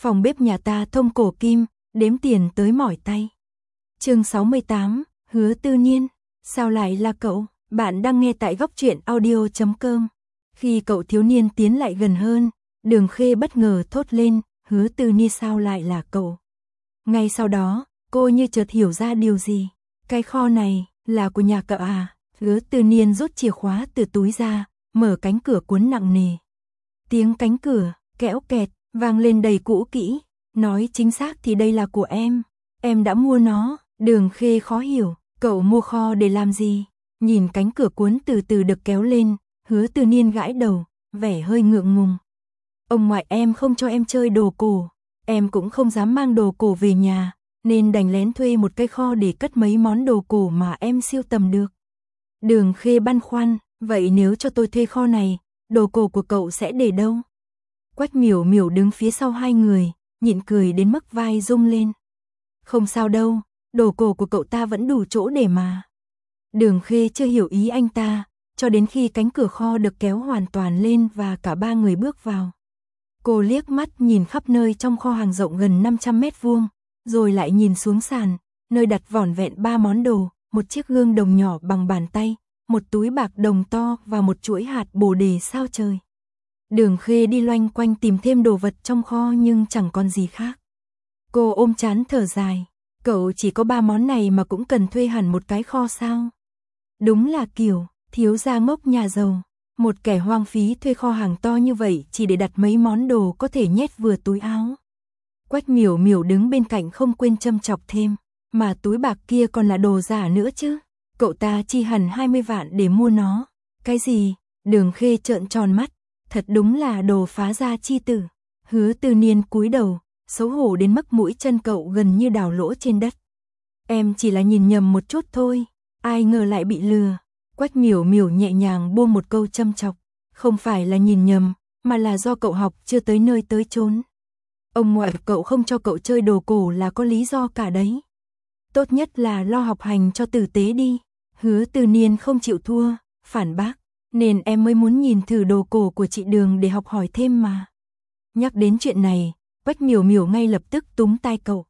Phòng bếp nhà ta thông cổ kim, đếm tiền tới mỏi tay. Chương 68, Hứa Tư Niên, sao lại là cậu? Bạn đang nghe tại góc truyện audio.com. Khi cậu thiếu niên tiến lại gần hơn, Đường Khê bất ngờ thốt lên, Hứa Tư Niên sao lại là cậu? Ngay sau đó, cô như chợt hiểu ra điều gì. Cái kho này là của nhà cậu à? Hứa Tư Niên rút chìa khóa từ túi ra, mở cánh cửa cuốn nặng nề. Tiếng cánh cửa kẽo kẹt vang lên đầy cũ kỹ. Nói chính xác thì đây là của em đã mua nó. Đường Khê khó hiểu, cậu mua kho để làm gì? Nhìn cánh cửa cuốn từ từ được kéo lên, Hứa Tư Niên gãi đầu, vẻ hơi ngượng ngùng. Ông ngoại em không cho em chơi đồ cổ, em cũng không dám mang đồ cổ về nhà, nên đành lén thuê một cái kho để cất mấy món đồ cổ mà em sưu tầm được. Đường Khê băn khoăn, vậy nếu cho tôi thuê kho này, đồ cổ của cậu sẽ để đâu? Quách Miểu Miểu đứng phía sau hai người, nhịn cười đến mức vai rung lên. Không sao đâu, đồ cổ của cậu ta vẫn đủ chỗ để mà. Đường Khê chưa hiểu ý anh ta, cho đến khi cánh cửa kho được kéo hoàn toàn lên và cả ba người bước vào. Cô liếc mắt nhìn khắp nơi trong kho hàng rộng gần 500 mét vuông, rồi lại nhìn xuống sàn, nơi đặt vỏn vẹn 3 món đồ, một chiếc gương đồng nhỏ bằng bàn tay, một túi bạc đồng to và một chuỗi hạt bồ đề sao trời. Đường Khê đi loanh quanh tìm thêm đồ vật trong kho nhưng chẳng còn gì khác. Cô ôm trán thở dài, cậu chỉ có 3 món này mà cũng cần thuê hẳn một cái kho sao? Đúng là kiểu thiếu gia ngốc nhà giàu, một kẻ hoang phí thuê kho hàng to như vậy chỉ để đặt mấy món đồ có thể nhét vừa túi áo. Quách Miểu Miểu đứng bên cạnh không quên châm chọc thêm, mà túi bạc kia còn là đồ giả nữa chứ. Cậu ta chi hẳn 20 vạn để mua nó. Cái gì? Đường Khê trợn tròn mắt, thật đúng là đồ phá gia chi tử. Hứa Tư Niên cúi đầu, xấu hổ đến mức mũi chân cậu gần như đào lỗ trên đất. Em chỉ là nhìn nhầm một chút thôi, ai ngờ lại bị lừa. Quách Miểu Miểu nhẹ nhàng buông một câu châm chọc, không phải là nhìn nhầm, mà là do cậu học chưa tới nơi tới chốn. Ông ngoại cậu không cho cậu chơi đồ cổ là có lý do cả đấy. Tốt nhất là lo học hành cho tử tế đi. Hứa Tư Niên không chịu thua, phản bác, nên em mới muốn nhìn thử đồ cổ của chị Đường để học hỏi thêm mà. Nhắc đến chuyện này, Quách Miểu Miểu ngay lập tức túm tai cậu.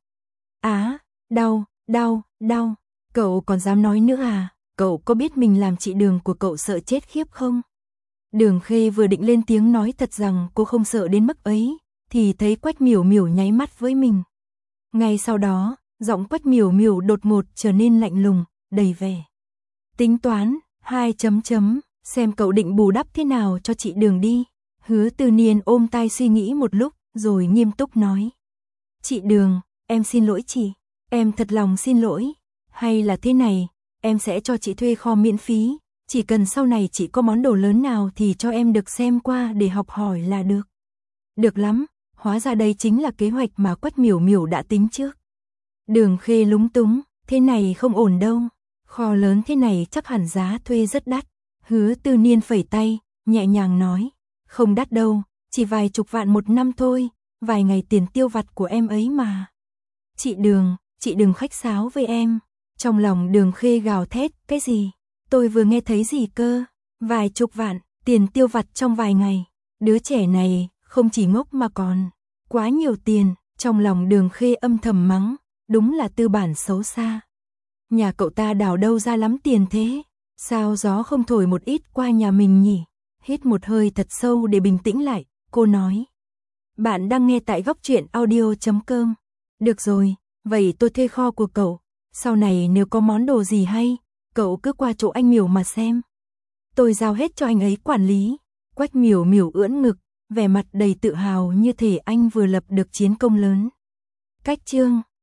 Á, đau, cậu còn dám nói nữa à? Cậu có biết mình làm chị Đường của cậu sợ chết khiếp không? Đường Khê vừa định lên tiếng nói thật rằng cô không sợ đến mức ấy, thì thấy Quách Miểu Miểu nháy mắt với mình. Ngay sau đó, giọng Quách Miểu Miểu đột ngột trở nên lạnh lùng, đầy vẻ tính toán, xem cậu định bù đắp thế nào cho chị Đường đi. Hứa Tư Niên ôm tai suy nghĩ một lúc, rồi nghiêm túc nói. Chị Đường, em xin lỗi chị, em thật lòng xin lỗi. Hay là thế này, em sẽ cho chị thuê kho miễn phí, chỉ cần sau này chị có món đồ lớn nào thì cho em được xem qua để học hỏi là được. Được lắm, hóa ra đây chính là kế hoạch mà Quách Miểu Miểu đã tính trước. Đường Khê lúng túng, thế này không ổn đâu, kho lớn thế này chắc hẳn giá thuê rất đắt. Hứa Tư Niên phẩy tay, nhẹ nhàng nói, không đắt đâu, chỉ vài chục vạn một năm thôi, vài ngày tiền tiêu vặt của em ấy mà. Chị đừng khách sáo với em. Trong lòng Đường Khê gào thét, cái gì? Tôi vừa nghe thấy gì cơ? Vài chục vạn, tiền tiêu vặt trong vài ngày. Đứa trẻ này không chỉ ngốc mà còn quá nhiều tiền. Trong lòng Đường Khê âm thầm mắng, đúng là tư bản xấu xa. Nhà cậu ta đào đâu ra lắm tiền thế? Sao gió không thổi một ít qua nhà mình nhỉ? Hít một hơi thật sâu để bình tĩnh lại, cô nói. Bạn đang nghe tại góc truyện audio.com. Được rồi, vậy tôi thuê kho của cậu. Sau này nếu có món đồ gì hay, cậu cứ qua chỗ anh Miểu mà xem. Tôi giao hết cho anh ấy quản lý. Quách Miểu Miểu ưỡn ngực, vẻ mặt đầy tự hào như thể anh vừa lập được chiến công lớn. Cách chương